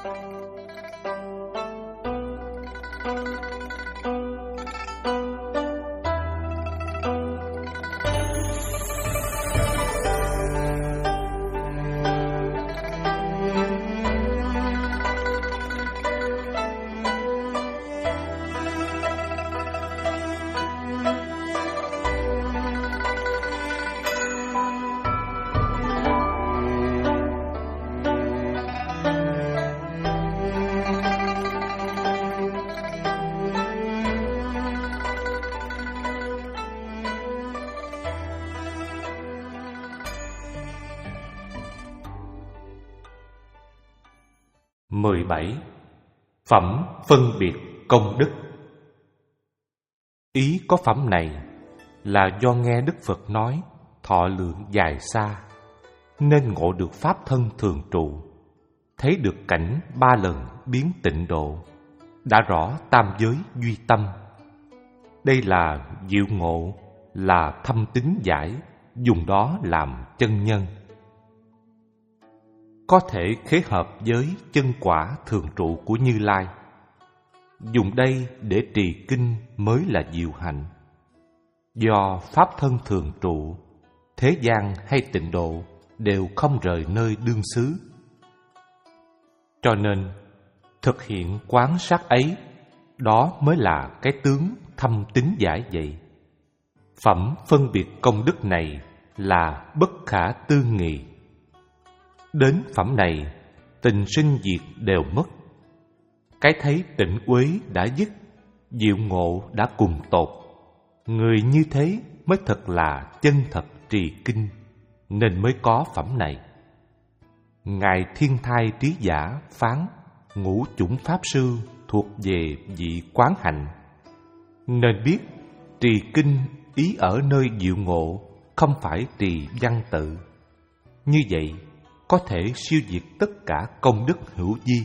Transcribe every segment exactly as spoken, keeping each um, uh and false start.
mười bảy. Phẩm phân biệt công đức. Ý có phẩm này là do nghe Đức Phật nói thọ lượng dài xa, nên ngộ được pháp thân thường trụ, thấy được cảnh ba lần biến tịnh độ, đã rõ tam giới duy tâm. Đây là diệu ngộ, là thâm tín giải, dùng đó làm chân nhân. Có thể khế hợp với chân quả thường trụ của Như Lai. Dùng đây để trì kinh mới là diệu hạnh. Do pháp thân thường trụ, thế gian hay tịnh độ đều không rời nơi đương xứ. Cho nên thực hiện quán sát ấy, đó mới là cái tướng thâm tín giải vậy. Phẩm phân biệt công đức này là bất khả tư nghị. Đến phẩm này, tình sinh diệt đều mất. Cái thấy tịnh uế đã dứt, diệu ngộ đã cùng tột. Người như thế mới thật là chân thật trì kinh, nên mới có phẩm này. Ngài Thiên Thai Trí Giả phán ngũ chủng pháp sư thuộc về vị quán hạnh, nên biết trì kinh ý ở nơi diệu ngộ, không phải trì văn tự. Như vậy có thể siêu diệt tất cả công đức hữu vi.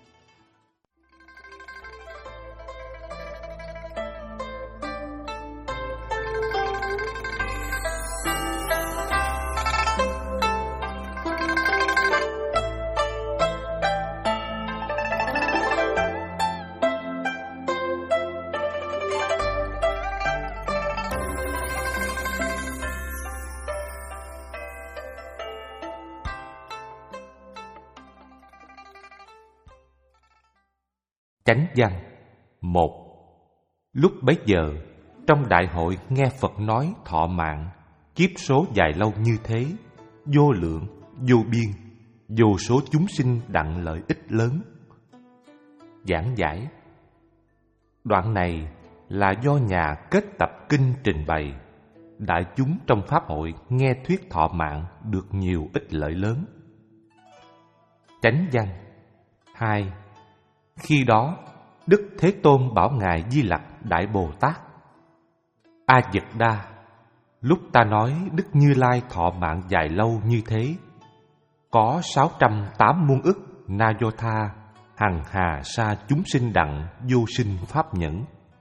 Chánh văn một. Lúc bấy giờ, trong đại hội nghe Phật nói thọ mạng, kiếp số dài lâu như thế, vô lượng, vô biên, vô số chúng sinh đặng lợi ích lớn. Giảng giải. Đoạn này là do nhà kết tập kinh trình bày, đại chúng trong pháp hội nghe thuyết thọ mạng được nhiều ích lợi lớn. Chánh văn hai. Khi đó, Đức Thế Tôn bảo Ngài Di Lặc Đại Bồ Tát: A Dật Đa, lúc ta nói Đức Như Lai thọ mạng dài lâu như thế, có sáu trăm tám muôn ức na do tha hằng hà sa chúng sinh đặng vô sinh pháp nhẫn.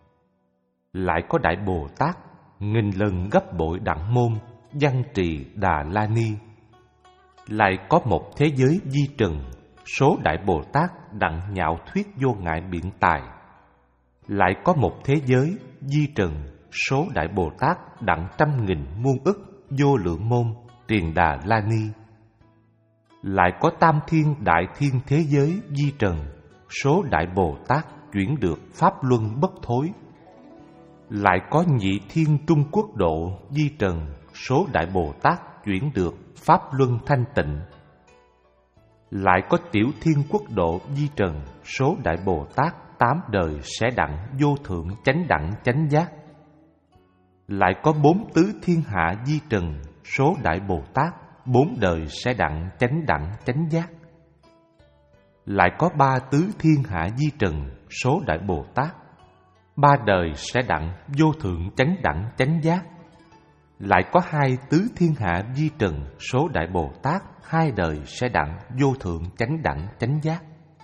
Lại có Đại Bồ Tát nghìn lần gấp bội đặng môn văn trì Đà La Ni. Lại có một thế giới di trần, số Đại Bồ Tát đặng nhạo thuyết vô ngại biện tài. Lại có một thế giới di trần, số Đại Bồ Tát đặng trăm nghìn muôn ức vô lượng môn tiền Đà La Ni. Lại có tam thiên đại thiên thế giới di trần, số Đại Bồ Tát chuyển được pháp luân bất thối. Lại có nhị thiên trung quốc độ di trần, số Đại Bồ Tát chuyển được pháp luân thanh tịnh. Lại có tiểu thiên quốc độ di trần, số Đại Bồ Tát tám đời sẽ đặng vô thượng chánh đẳng chánh giác. Lại có bốn tứ thiên hạ di trần, số Đại Bồ Tát bốn đời sẽ đặng chánh đẳng chánh giác. Lại có ba tứ thiên hạ di trần, số Đại Bồ Tát ba đời sẽ đặng vô thượng chánh đẳng chánh giác. Lại có hai tứ thiên hạ di trần, số Đại Bồ Tát hai đời sẽ đặng vô thượng chánh đẳng chánh giác.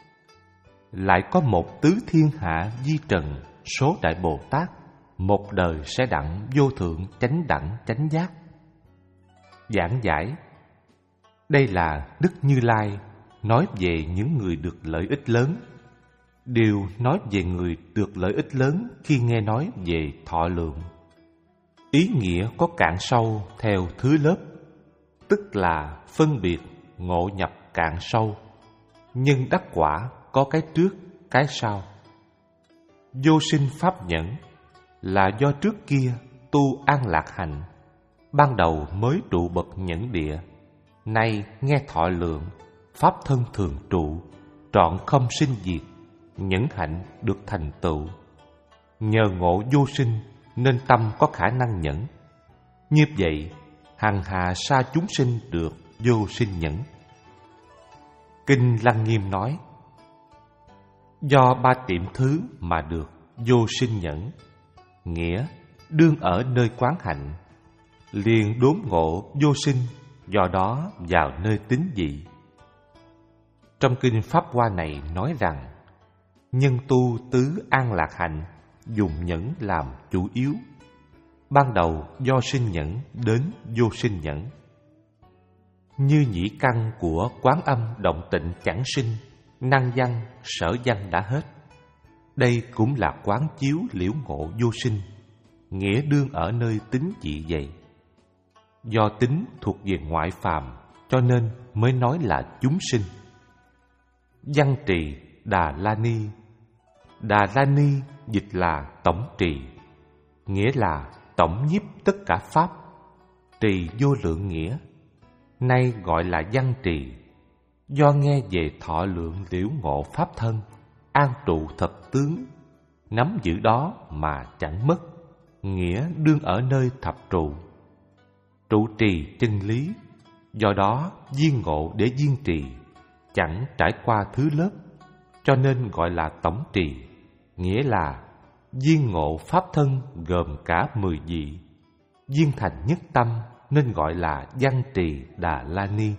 Lại có một tứ thiên hạ di trần, số Đại Bồ Tát một đời sẽ đặng vô thượng chánh đẳng chánh giác. Giảng giải. Đây là Đức Như Lai nói về những người được lợi ích lớn, đều nói về người được lợi ích lớn khi nghe nói về thọ lượng. Ý nghĩa có cạn sâu theo thứ lớp, tức là phân biệt ngộ nhập cạn sâu, nhưng đắc quả có cái trước cái sau. Vô sinh pháp nhẫn là do trước kia tu an lạc hạnh, ban đầu mới trụ bậc nhẫn địa, nay nghe thọ lượng, pháp thân thường trụ, trọn không sinh diệt, nhẫn hạnh được thành tựu. Nhờ ngộ vô sinh nên tâm có khả năng nhẫn. Như vậy, hằng hà sa chúng sinh được vô sinh nhẫn. Kinh Lăng Nghiêm nói, do ba tiệm thứ mà được vô sinh nhẫn, nghĩa đương ở nơi quán hạnh, liền đốn ngộ vô sinh, do đó vào nơi tín dị. Trong kinh Pháp Hoa này nói rằng, nhân tu tứ an lạc hạnh dùng nhẫn làm chủ yếu, ban đầu do sinh nhẫn đến vô sinh nhẫn. Như nhĩ căn của Quán Âm động tịnh chẳng sinh, năng văn sở văn đã hết. Đây cũng là quán chiếu liễu ngộ vô sinh, nghĩa đương ở nơi tính dị vậy. Do tính thuộc về ngoại phàm, cho nên mới nói là chúng sinh. Văn trì Đà La Ni. Đà La Ni dịch là tổng trì, nghĩa là tổng nhiếp tất cả pháp, trì vô lượng nghĩa, nay gọi là văn trì. Do nghe về thọ lượng liễu ngộ pháp thân, an trụ thật tướng, nắm giữ đó mà chẳng mất, nghĩa đương ở nơi thập trụ. Trụ trì chân lý, do đó duyên ngộ để duyên trì, chẳng trải qua thứ lớp, cho nên gọi là tổng trì, nghĩa là duyên ngộ pháp thân gồm cả mười vị, duyên thành nhất tâm, nên gọi là văn trì Đà La Ni.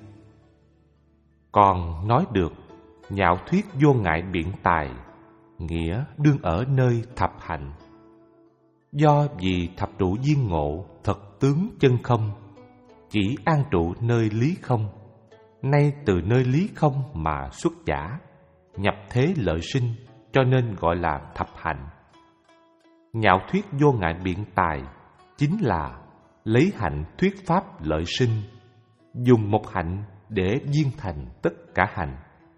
Còn nói được nhạo thuyết vô ngại biện tài, nghĩa đương ở nơi thập hạnh. Do vì thập trụ duyên ngộ thật tướng chân không, chỉ an trụ nơi lý không, nay từ nơi lý không mà xuất giả, nhập thế lợi sinh, cho nên gọi là thập hạnh. Nhạo thuyết vô ngại biện tài chính là lấy hạnh thuyết pháp lợi sinh, dùng một hạnh để duyên thành tất cả hạnh.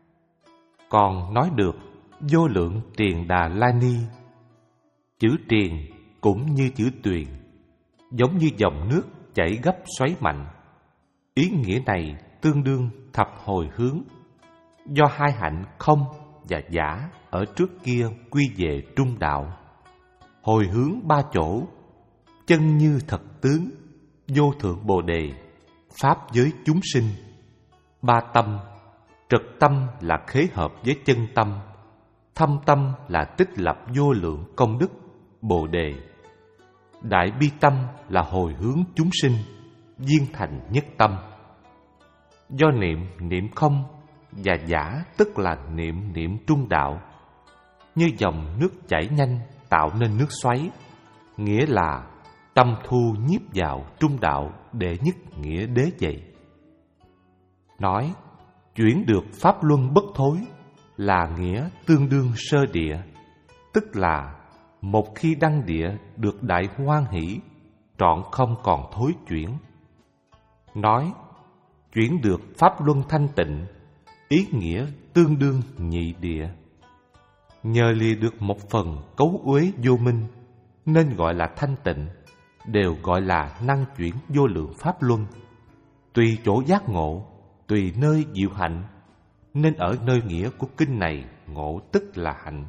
Còn nói được vô lượng triền Đà La Ni, chữ triền cũng như chữ tuyền, giống như dòng nước chảy gấp xoáy mạnh. Ý nghĩa này tương đương thập hồi hướng, do hai hạnh không và giả ở trước kia quy về trung đạo. Hồi hướng ba chỗ, chân như thật tướng, vô thượng bồ đề, pháp giới chúng sinh. Ba tâm, trực tâm là khế hợp với chân tâm, thâm tâm là tích lập vô lượng công đức, bồ đề. Đại bi tâm là hồi hướng chúng sinh, viên thành nhất tâm. Do niệm niệm không và giả tức là niệm niệm trung đạo, như dòng nước chảy nhanh tạo nên nước xoáy, nghĩa là tâm thu nhiếp vào trung đạo để nhất nghĩa đế vậy. Nói chuyển được pháp luân bất thối là nghĩa tương đương sơ địa, tức là một khi đăng địa được đại hoan hỷ, trọn không còn thối chuyển. Nói chuyển được pháp luân thanh tịnh, ý nghĩa tương đương nhị địa. Nhờ lìa được một phần cấu uế vô minh, nên gọi là thanh tịnh, đều gọi là năng chuyển vô lượng pháp luân. Tùy chỗ giác ngộ, tùy nơi diệu hạnh, nên ở nơi nghĩa của kinh này ngộ tức là hạnh.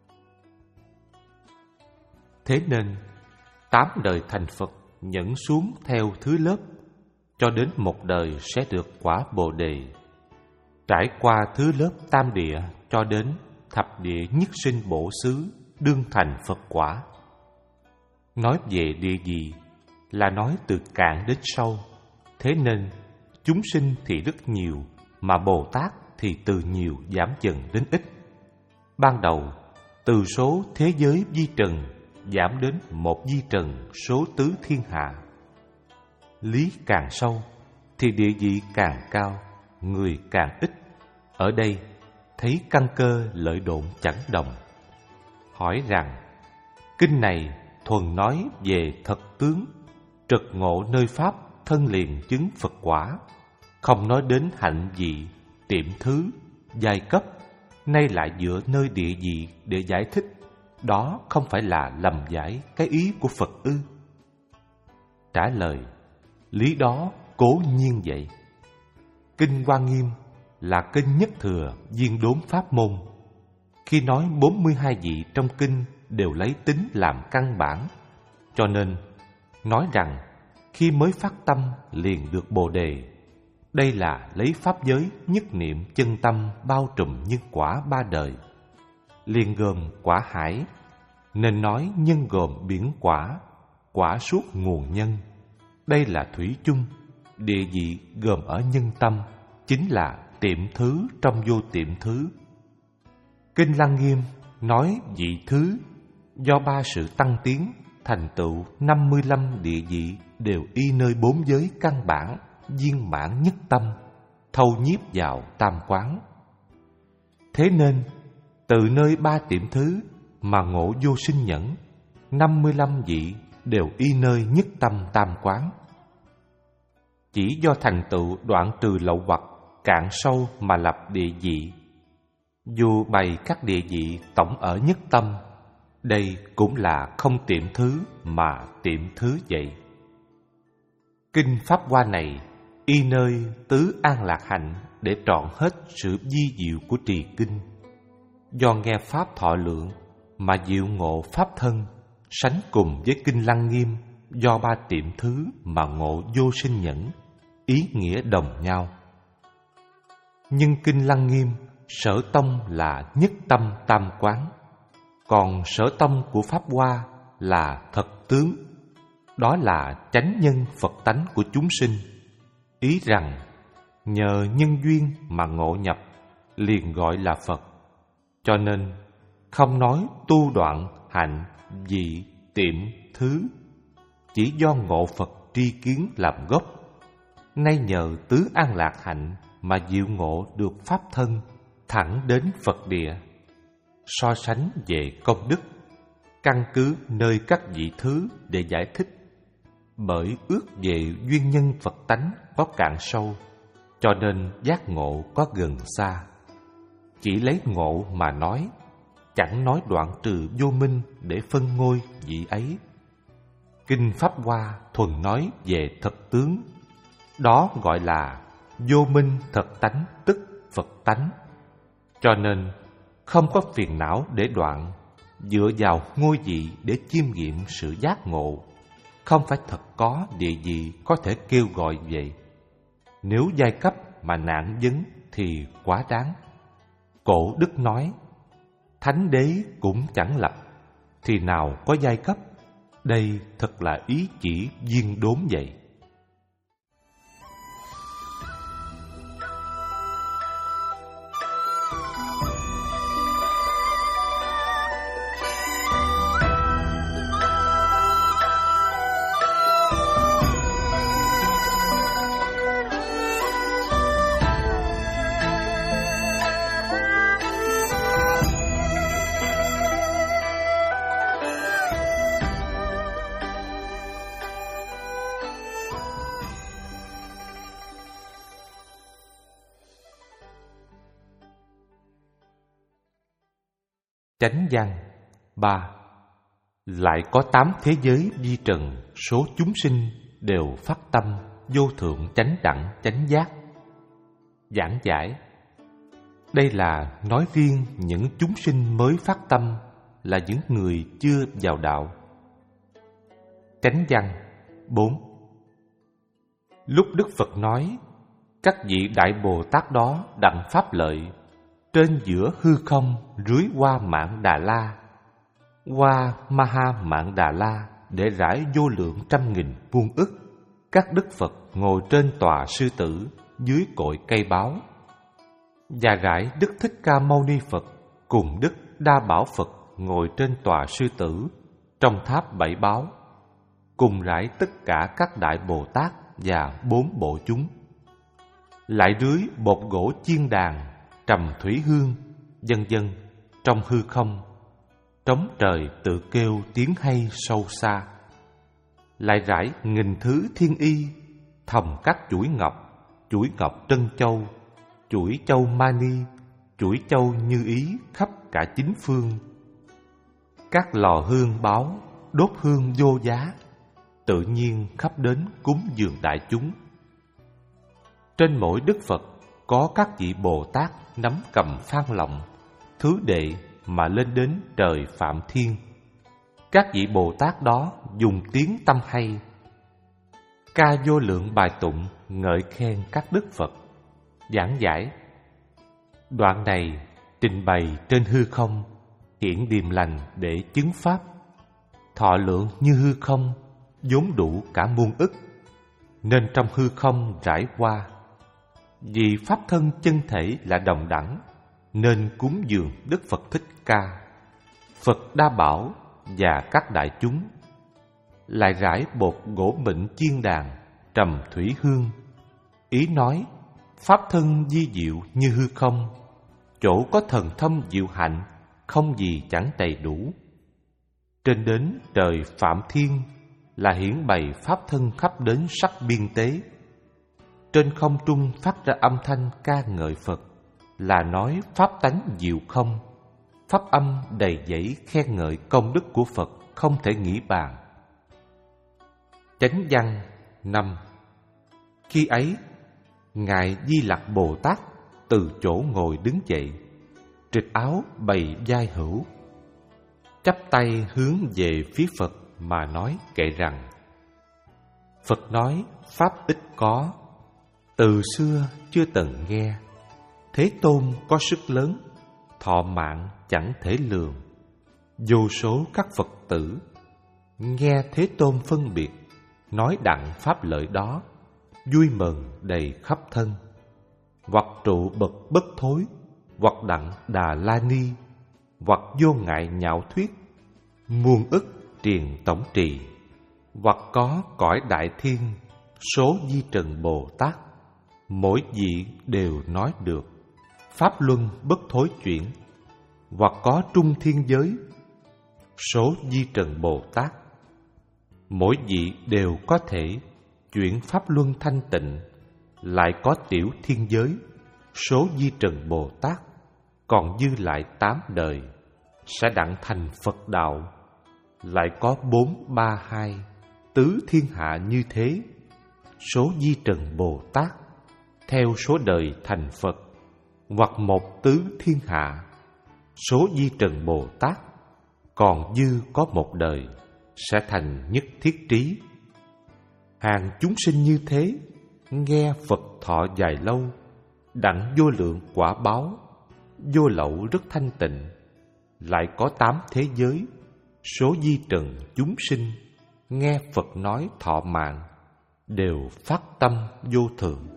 Thế nên tám đời thành Phật nhẫn xuống theo thứ lớp, cho đến một đời sẽ được quả bồ đề. Trải qua thứ lớp tam địa cho đến thập địa nhất sinh bổ xứ, đương thành Phật quả. Nói về địa gì là nói từ cạn đến sâu, thế nên chúng sinh thì rất nhiều, mà Bồ Tát thì từ nhiều giảm dần đến ít. Ban đầu từ số thế giới vi trần giảm đến một vi trần số tứ thiên hạ. Lý càng sâu thì địa vị càng cao, người càng ít, ở đây thấy căn cơ lợi độn chẳng đồng. Hỏi rằng, kinh này thuần nói về thật tướng, trực ngộ nơi Pháp thân liền chứng Phật quả, không nói đến hạnh vị, tiệm thứ, giai cấp, nay lại dựa nơi địa vị để giải thích. Đó không phải là lầm giải cái ý của Phật ư? Trả lời, lý đó cố nhiên vậy. Kinh Hoa Nghiêm là kinh nhất thừa viên đốn pháp môn. Khi nói bốn mươi hai vị trong kinh đều lấy tính làm căn bản, cho nên nói rằng khi mới phát tâm liền được Bồ đề. Đây là lấy pháp giới nhất niệm chân tâm bao trùm nhân quả ba đời, liền gồm quả hải, nên nói nhân gồm biển quả, quả suốt nguồn nhân. Đây là thủy chung, địa vị gồm ở nhân tâm, chính là tiệm thứ trong vô tiệm thứ. Kinh Lăng Nghiêm nói vị thứ, do ba sự tăng tiến thành tựu năm mươi lăm địa vị đều y nơi bốn giới căn bản, viên mãn nhất tâm, thâu nhiếp vào tam quán. Thế nên từ nơi ba tiệm thứ mà ngộ vô sinh nhẫn, năm mươi lăm vị đều y nơi nhất tâm tam quán. Chỉ do thành tựu đoạn trừ lậu hoặc cạn sâu mà lập địa vị. Dù bày các địa vị tổng ở nhất tâm, đây cũng là không tiệm thứ mà tiệm thứ vậy. Kinh Pháp Hoa này y nơi tứ an lạc hạnh để trọn hết sự vi diệu của trì kinh. Do nghe Pháp thọ lượng mà diệu ngộ Pháp thân, sánh cùng với Kinh Lăng Nghiêm do ba tiệm thứ mà ngộ vô sinh nhẫn, ý nghĩa đồng nhau. Nhưng Kinh Lăng Nghiêm sở tông là nhất tâm tam quán, còn sở tông của Pháp Hoa là thật tướng, đó là chánh nhân Phật tánh của chúng sinh. Ý rằng nhờ nhân duyên mà ngộ nhập, liền gọi là Phật. Cho nên không nói tu đoạn hạnh vị tiệm thứ, chỉ do ngộ Phật tri kiến làm gốc. Nay nhờ tứ an lạc hạnh mà diệu ngộ được pháp thân, thẳng đến Phật địa. So sánh về công đức, căn cứ nơi các vị thứ để giải thích. Bởi ước về duyên nhân Phật tánh có cạn sâu, cho nên giác ngộ có gần xa. Chỉ lấy ngộ mà nói, chẳng nói đoạn trừ vô minh để phân ngôi vị ấy. Kinh Pháp Hoa thuần nói về thật tướng, đó gọi là vô minh thật tánh, tức Phật tánh. Cho nên không có phiền não để đoạn, dựa vào ngôi vị để chiêm nghiệm sự giác ngộ. Không phải thật có địa vị có thể kêu gọi vậy. Nếu giai cấp mà nạn vấn thì quá đáng. Cổ đức nói, thánh đế cũng chẳng lập, thì nào có giai cấp. Đây thật là ý chỉ viên đốn vậy. Chánh văn ba. Lại có tám thế giới vi trần, số chúng sinh đều phát tâm vô thượng chánh đẳng chánh giác. Giảng giải: đây là nói riêng những chúng sinh mới phát tâm, là những người chưa vào đạo. Chánh văn bốn. Lúc Đức Phật nói, các vị Đại Bồ Tát đó đặng pháp lợi, trên giữa hư không rưới qua Mạn Đà La, qua Maha Mạn Đà La để rải vô lượng trăm nghìn vuông ức. Các Đức Phật ngồi trên tòa sư tử dưới cội cây báo, và rải Đức Thích Ca Mâu Ni Phật cùng Đức Đa Bảo Phật ngồi trên tòa sư tử trong tháp bảy báo, cùng rải tất cả các Đại Bồ Tát và bốn bộ chúng. Lại rưới bột gỗ chiên đàn trầm thủy hương, vân vân. Trong hư không, trống trời tự kêu tiếng hay sâu xa. Lại rải nghìn thứ thiên y, thòng các chuỗi ngọc, chuỗi ngọc trân châu, chuỗi châu mani, chuỗi châu như ý khắp cả chín phương. Các lò hương báo, đốt hương vô giá, tự nhiên khắp đến cúng dường đại chúng. Trên mỗi Đức Phật có các vị Bồ Tát nắm cầm phan lọng, thứ đệ mà lên đến trời Phạm Thiên. Các vị Bồ Tát đó dùng tiếng tâm hay, ca vô lượng bài tụng ngợi khen các Đức Phật, giảng giải. Đoạn này trình bày trên hư không, hiện điềm lành để chứng pháp. Thọ lượng như hư không, vốn đủ cả muôn ức, nên trong hư không rải qua. Vì pháp thân chân thể là đồng đẳng, nên cúng dường Đức Phật Thích Ca, Phật Đa Bảo và các đại chúng. Lại rải bột gỗ mịn chiên đàn, trầm thủy hương. Ý nói pháp thân di diệu như hư không, chỗ có thần thông diệu hạnh, không gì chẳng đầy đủ. Trên đến trời Phạm Thiên là hiển bày pháp thân khắp đến sắc biên tế. Trên không trung phát ra âm thanh ca ngợi Phật, là nói pháp tánh diệu không. Pháp âm đầy dẫy khen ngợi công đức của Phật không thể nghĩ bàn. Chánh văn năm. Khi ấy, Ngài Di Lặc Bồ Tát từ chỗ ngồi đứng dậy, trịch áo bày vai hữu, chắp tay hướng về phía Phật mà nói kệ rằng: Phật nói pháp ít có, từ xưa chưa từng nghe. Thế Tôn có sức lớn, thọ mạng chẳng thể lường. Vô số các Phật tử nghe Thế Tôn phân biệt, nói đặng pháp lợi đó, vui mừng đầy khắp thân. Hoặc trụ bậc bất thối, hoặc đặng Đà La Ni, hoặc vô ngại nhạo thuyết, muôn ức triền tổng trì. Hoặc có cõi đại thiên, số di trần Bồ Tát, mỗi vị đều nói được, pháp luân bất thối chuyển. Hoặc có trung thiên giới, số di trần Bồ Tát, mỗi vị đều có thể chuyển pháp luân thanh tịnh. Lại có tiểu thiên giới, số di trần Bồ Tát, còn dư lại tám đời sẽ đặng thành Phật đạo. Lại có bốn ba hai, tứ thiên hạ như thế, số di trần Bồ Tát, theo số đời thành Phật. Hoặc một tứ thiên hạ, số di trần Bồ Tát, còn dư có một đời sẽ thành nhất thiết trí. Hàng chúng sinh như thế, nghe Phật thọ dài lâu, đặng vô lượng quả báo, vô lậu rất thanh tịnh. Lại có tám thế giới, số di trần chúng sinh, nghe Phật nói thọ mạng, đều phát tâm vô thượng.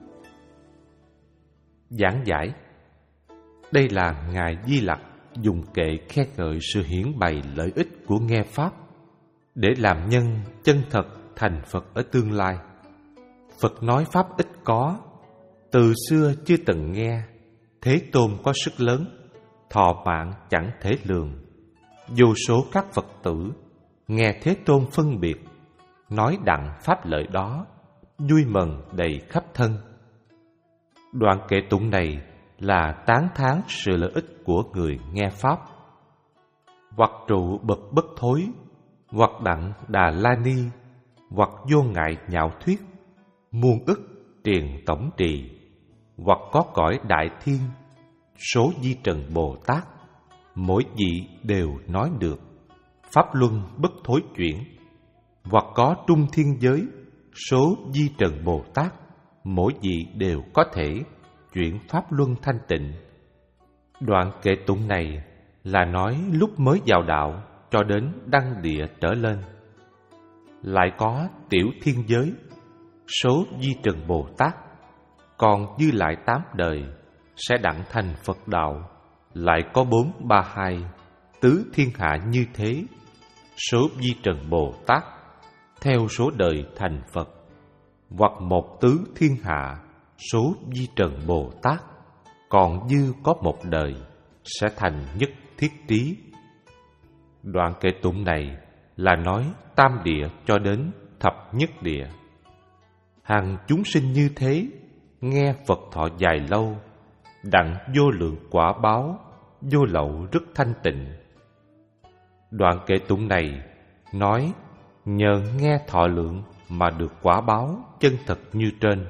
Giảng giải. Đây là Ngài Di Lặc dùng kệ khen ngợi sự hiển bày lợi ích của nghe Pháp, để làm nhân chân thật thành Phật ở tương lai. Phật nói Pháp ít có, từ xưa chưa từng nghe. Thế Tôn có sức lớn, thọ mạng chẳng thể lường. Vô số các Phật tử nghe Thế Tôn phân biệt, nói đặng pháp lợi đó, vui mừng đầy khắp thân. Đoạn kệ tụng này là tán thán sự lợi ích của người nghe Pháp. Hoặc trụ bậc bất thối, hoặc đặng Đà La Ni, hoặc vô ngại nhạo thuyết, muôn ức triền tổng trì. Hoặc có cõi đại thiên, số di trần Bồ Tát, mỗi vị đều nói được, pháp luân bất thối chuyển. Hoặc có trung thiên giới, số di trần Bồ Tát, mỗi vị đều có thể chuyển pháp luân thanh tịnh. Đoạn kệ tụng này là nói lúc mới vào đạo cho đến đăng địa trở lên. Lại có tiểu thiên giới, số di trần Bồ Tát, còn dư lại tám đời sẽ đặng thành Phật đạo. Lại có bốn ba hai, tứ thiên hạ như thế, số di trần Bồ Tát, theo số đời thành Phật. Hoặc một tứ thiên hạ, số di trần Bồ Tát, còn dư có một đời, sẽ thành nhất thiết trí. Đoạn kệ tụng này là nói tam địa cho đến thập nhất địa. Hàng chúng sinh như thế, nghe Phật thọ dài lâu, đặng vô lượng quả báo, vô lậu rất thanh tịnh. Đoạn kệ tụng này nói nhờ nghe thọ lượng mà được quả báo chân thật như trên.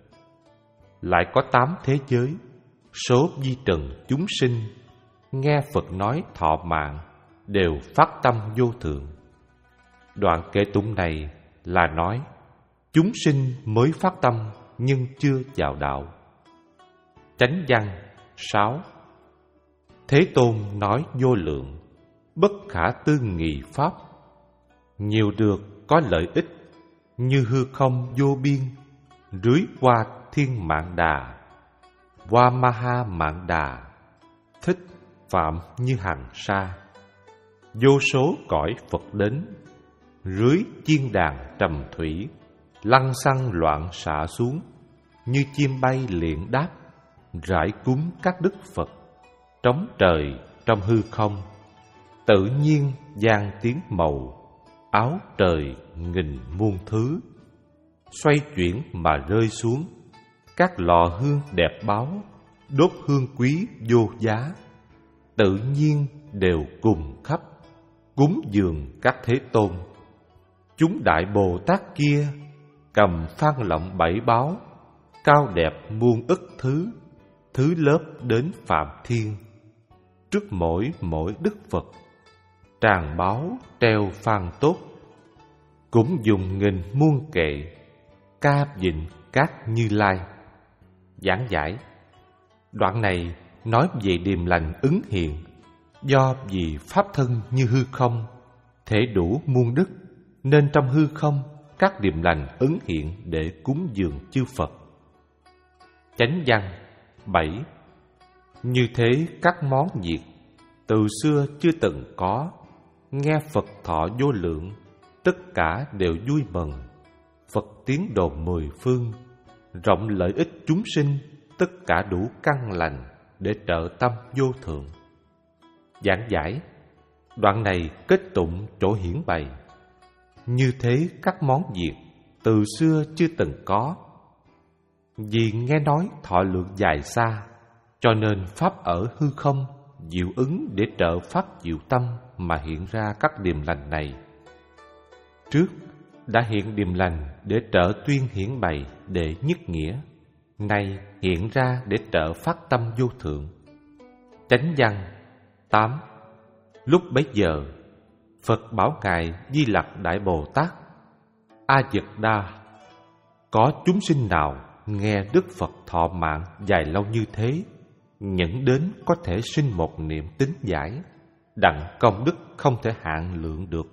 Lại có tám thế giới, số vi trần chúng sinh, nghe Phật nói thọ mạng, đều phát tâm vô thượng. Đoạn kệ tụng này là nói chúng sinh mới phát tâm nhưng chưa vào đạo. Chánh văn sáu. Thế Tôn nói vô lượng, bất khả tư nghị pháp, nhiều được có lợi ích, như hư không vô biên, rưới qua thiên mạng đà, qua ma ha mạng đà, thích phạm như hàng sa. Vô số cõi Phật đến, rưới chiên đàn trầm thủy, lăng xăng loạn xạ xuống, như chim bay liện đáp, rải cúng các đức Phật, trống trời trong hư không, tự nhiên giang tiếng màu, áo trời nghìn muôn thứ, xoay chuyển mà rơi xuống, các lò hương đẹp báu, đốt hương quý vô giá, tự nhiên đều cùng khắp, cúng dường các Thế Tôn. Chúng Đại Bồ Tát kia, cầm phan lọng bảy báo, cao đẹp muôn ức thứ, thứ lớp đến Phạm Thiên. Trước mỗi mỗi Đức Phật, tràng báo treo phan tốt, cũng dùng nghìn muôn kệ, ca vịnh các Như Lai. Giảng giải. Đoạn này nói về điềm lành ứng hiện, do vì pháp thân như hư không, thể đủ muôn đức, nên trong hư không các điềm lành ứng hiện để cúng dường chư Phật. Chánh văn bảy. Như thế các món việc từ xưa chưa từng có, nghe Phật thọ vô lượng, tất cả đều vui mừng. Phật tiến độ mười phương, rộng lợi ích chúng sinh, tất cả đủ căn lành để trợ tâm vô thượng. Giảng giải. Đoạn này kết tụng chỗ hiển bày. Như thế các món việc từ xưa chưa từng có. Vì nghe nói thọ lượng dài xa, cho nên pháp ở hư không diệu ứng để trợ pháp diệu tâm mà hiện ra các điềm lành này. Trước đã hiện điềm lành để trợ tuyên hiển bày để nhất nghĩa, nay hiện ra để trợ phát tâm vô thượng. Chánh văn tám. Lúc bấy giờ, Phật bảo Ngài Di Lặc Đại Bồ Tát: A Dật Đa, có chúng sinh nào nghe Đức Phật thọ mạng dài lâu như thế, nhẫn đến có thể sinh một niệm tín giải, đặng công đức không thể hạn lượng được.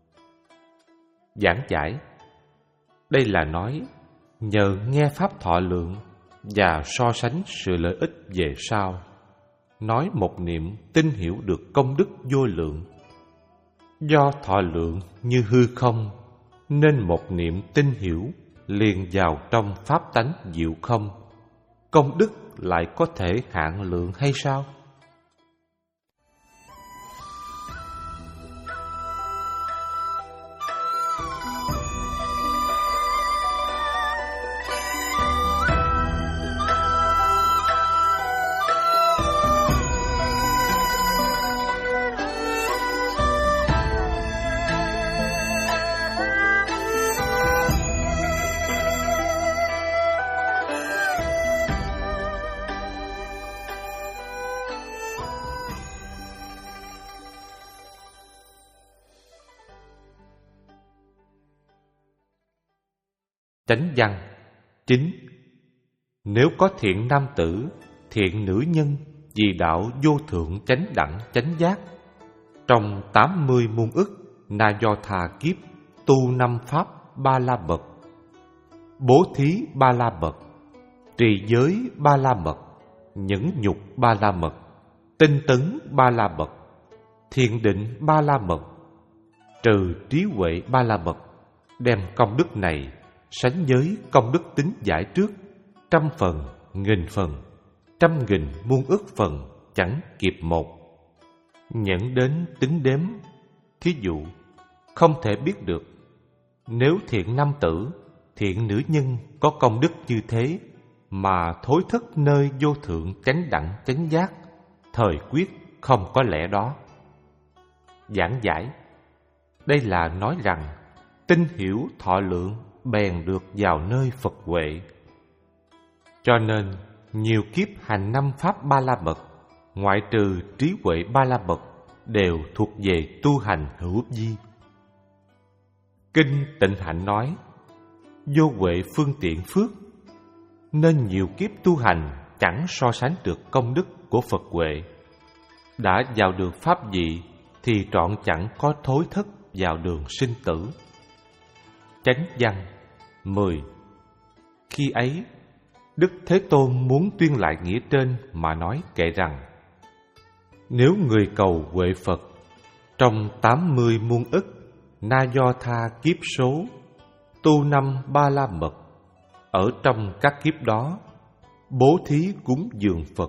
Giảng giải. Đây là nói nhờ nghe pháp thọ lượng và so sánh sự lợi ích về sau, nói một niệm tin hiểu được công đức vô lượng. Do thọ lượng như hư không, nên một niệm tin hiểu liền vào trong pháp tánh diệu không, công đức lại có thể hạn lượng hay sao? Chánh văn chín. Nếu có thiện nam tử, thiện nữ nhân vì đạo vô thượng chánh đẳng chánh giác, trong tám mươi muôn ức na do thà kiếp tu năm pháp ba la mật, bố thí ba la mật, trì giới ba la mật, nhẫn nhục ba la mật, tinh tấn ba la mật, thiền định ba la mật, trừ trí huệ ba la mật, đem công đức này sánh với công đức tín giải trước trăm phần, nghìn phần, trăm nghìn muôn ức phần chẳng kịp một. Nhẫn đến tính đếm, thí dụ không thể biết được. Nếu thiện nam tử, thiện nữ nhân có công đức như thế mà thối thức nơi vô thượng chánh đẳng chánh giác, thời quyết không có lẽ đó. Giảng giải, đây là nói rằng tinh hiểu thọ lượng bèn được vào nơi Phật huệ. Cho nên nhiều kiếp hành năm pháp ba la mật, ngoại trừ trí huệ ba la mật, đều thuộc về tu hành hữu vi. Kinh Tịnh Hạnh nói, vô huệ phương tiện phước, nên nhiều kiếp tu hành chẳng so sánh được công đức của Phật huệ. Đã vào được pháp vị thì trọn chẳng có thối thất vào đường sinh tử. Chánh văn mười. Khi ấy, Đức Thế Tôn muốn tuyên lại nghĩa trên mà nói kệ rằng: nếu người cầu huệ Phật trong tám mươi muôn ức na do tha kiếp số, tu năm ba la mật, ở trong các kiếp đó bố thí cúng dường Phật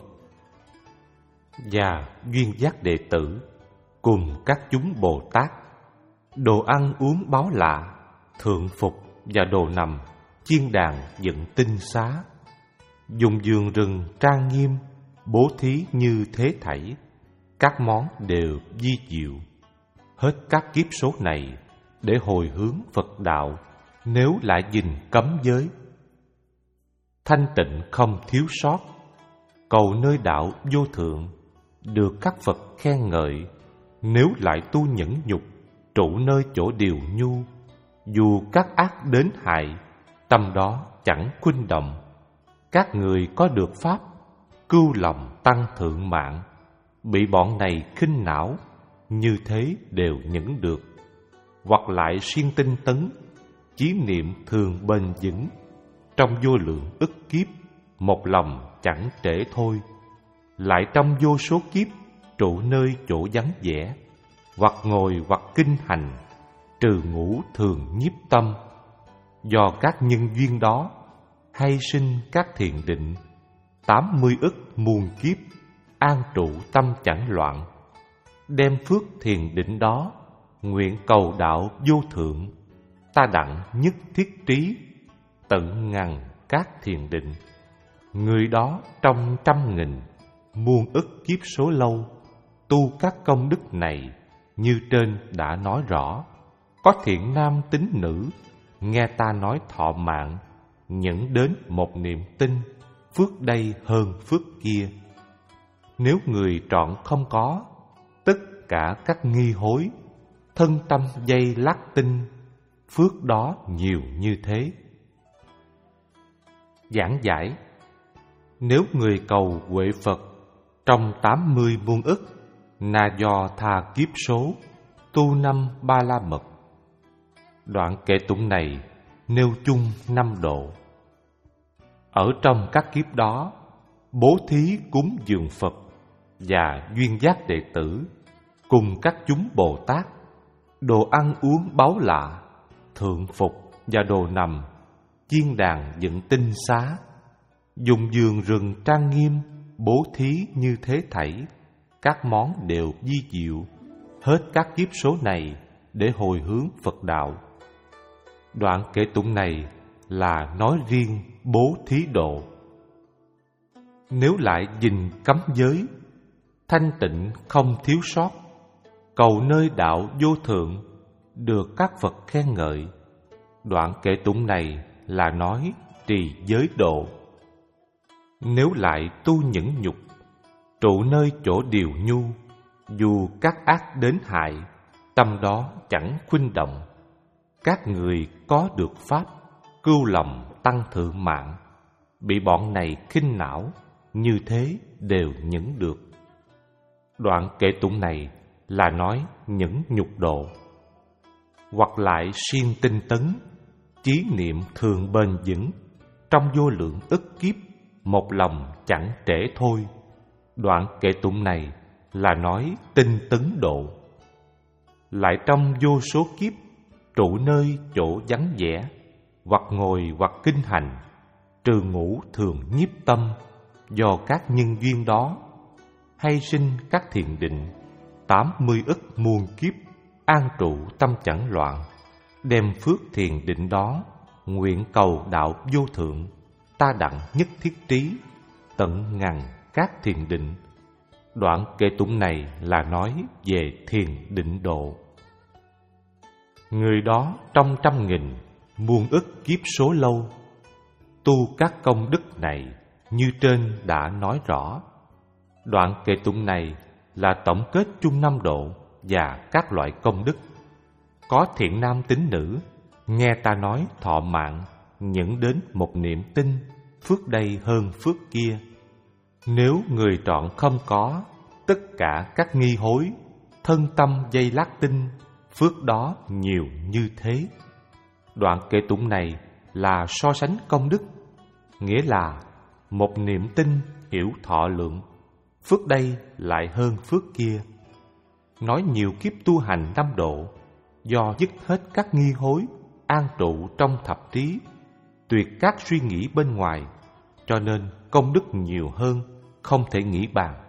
và duyên giác đệ tử cùng các chúng Bồ Tát, đồ ăn uống báo lạ, thượng phục và đồ nằm, chiên đàn dựng tinh xá, dùng giường rừng trang nghiêm, bố thí như thế thảy, các món đều vi diệu. Hết các kiếp số này để hồi hướng Phật đạo, nếu lại gìn cấm giới, thanh tịnh không thiếu sót, cầu nơi đạo vô thượng, được các Phật khen ngợi. Nếu lại tu nhẫn nhục, trụ nơi chỗ điều nhu, dù các ác đến hại, tâm đó chẳng khuynh động. Các người có được pháp, cưu lòng tăng thượng mạng, bị bọn này khinh não, như thế đều nhẫn được. Hoặc lại siêng tinh tấn, chí niệm thường bền vững, trong vô lượng ức kiếp, một lòng chẳng trễ thôi. Lại trong vô số kiếp, trụ nơi chỗ vắng vẻ, hoặc ngồi hoặc kinh hành, trừ ngủ thường nhiếp tâm. Do các nhân duyên đó, hay sinh các thiền định, tám mươi ức muôn kiếp, an trụ tâm chẳng loạn. Đem phước thiền định đó, nguyện cầu đạo vô thượng, ta đặng nhất thiết trí, tận ngàn các thiền định. Người đó trong trăm nghìn, muôn ức kiếp số lâu, tu các công đức này, như trên đã nói rõ. Có thiện nam tín nữ, nghe ta nói thọ mạng, nhẫn đến một niềm tin, phước đây hơn phước kia. Nếu người trọn không có, tất cả các nghi hối, thân tâm dây lát tinh, phước đó nhiều như thế. Giảng giải, nếu người cầu huệ Phật trong tám mươi muôn ức na do tha kiếp số, tu năm ba la mật. Đoạn kệ tụng này nêu chung năm độ. Ở trong các kiếp đó, bố thí cúng dường Phật và duyên giác đệ tử cùng các chúng Bồ Tát, đồ ăn uống báu lạ, thượng phục và đồ nằm, chiên đàn dựng tinh xá, dùng giường rừng trang nghiêm, bố thí như thế thảy, các món đều vi diệu. Hết các kiếp số này để hồi hướng Phật đạo. Đoạn kệ tụng này là nói riêng bố thí độ. Nếu lại gìn cấm giới, thanh tịnh không thiếu sót, cầu nơi đạo vô thượng, được các Phật khen ngợi. Đoạn kệ tụng này là nói trì giới độ. Nếu lại tu nhẫn nhục, trụ nơi chỗ điều nhu, dù các ác đến hại, tâm đó chẳng khuynh động. Các người có được pháp, cưu lòng tăng thượng mạng, bị bọn này khinh não, như thế đều nhẫn được. Đoạn kệ tụng này là nói nhẫn nhục độ. Hoặc lại siêng tinh tấn, chí niệm thường bền vững, trong vô lượng ức kiếp, một lòng chẳng trễ thôi. Đoạn kệ tụng này là nói tinh tấn độ. Lại trong vô số kiếp, trụ nơi chỗ vắng vẻ, hoặc ngồi hoặc kinh hành, trừ ngủ thường nhiếp tâm, do các nhân duyên đó, hay sinh các thiền định, tám mươi ức muôn kiếp, an trụ tâm chẳng loạn, đem phước thiền định đó, nguyện cầu đạo vô thượng, ta đặng nhất thiết trí, tận ngàn các thiền định. Đoạn kệ tụng này là nói về thiền định độ. Người đó trong trăm nghìn, muôn ức kiếp số lâu, tu các công đức này như trên đã nói rõ. Đoạn kệ tụng này là tổng kết chung năm độ và các loại công đức. Có thiện nam tín nữ, nghe ta nói thọ mạng, nhận đến một niệm tin, phước đây hơn phước kia. Nếu người trọn không có, tất cả các nghi hối, thân tâm dây lát tinh, phước đó nhiều như thế. Đoạn kệ tụng này là so sánh công đức, nghĩa là một niệm tin hiểu thọ lượng, phước đây lại hơn phước kia. Nói nhiều kiếp tu hành năm độ, do dứt hết các nghi hối, an trụ trong thập trí, tuyệt các suy nghĩ bên ngoài, cho nên công đức nhiều hơn, không thể nghĩ bàn.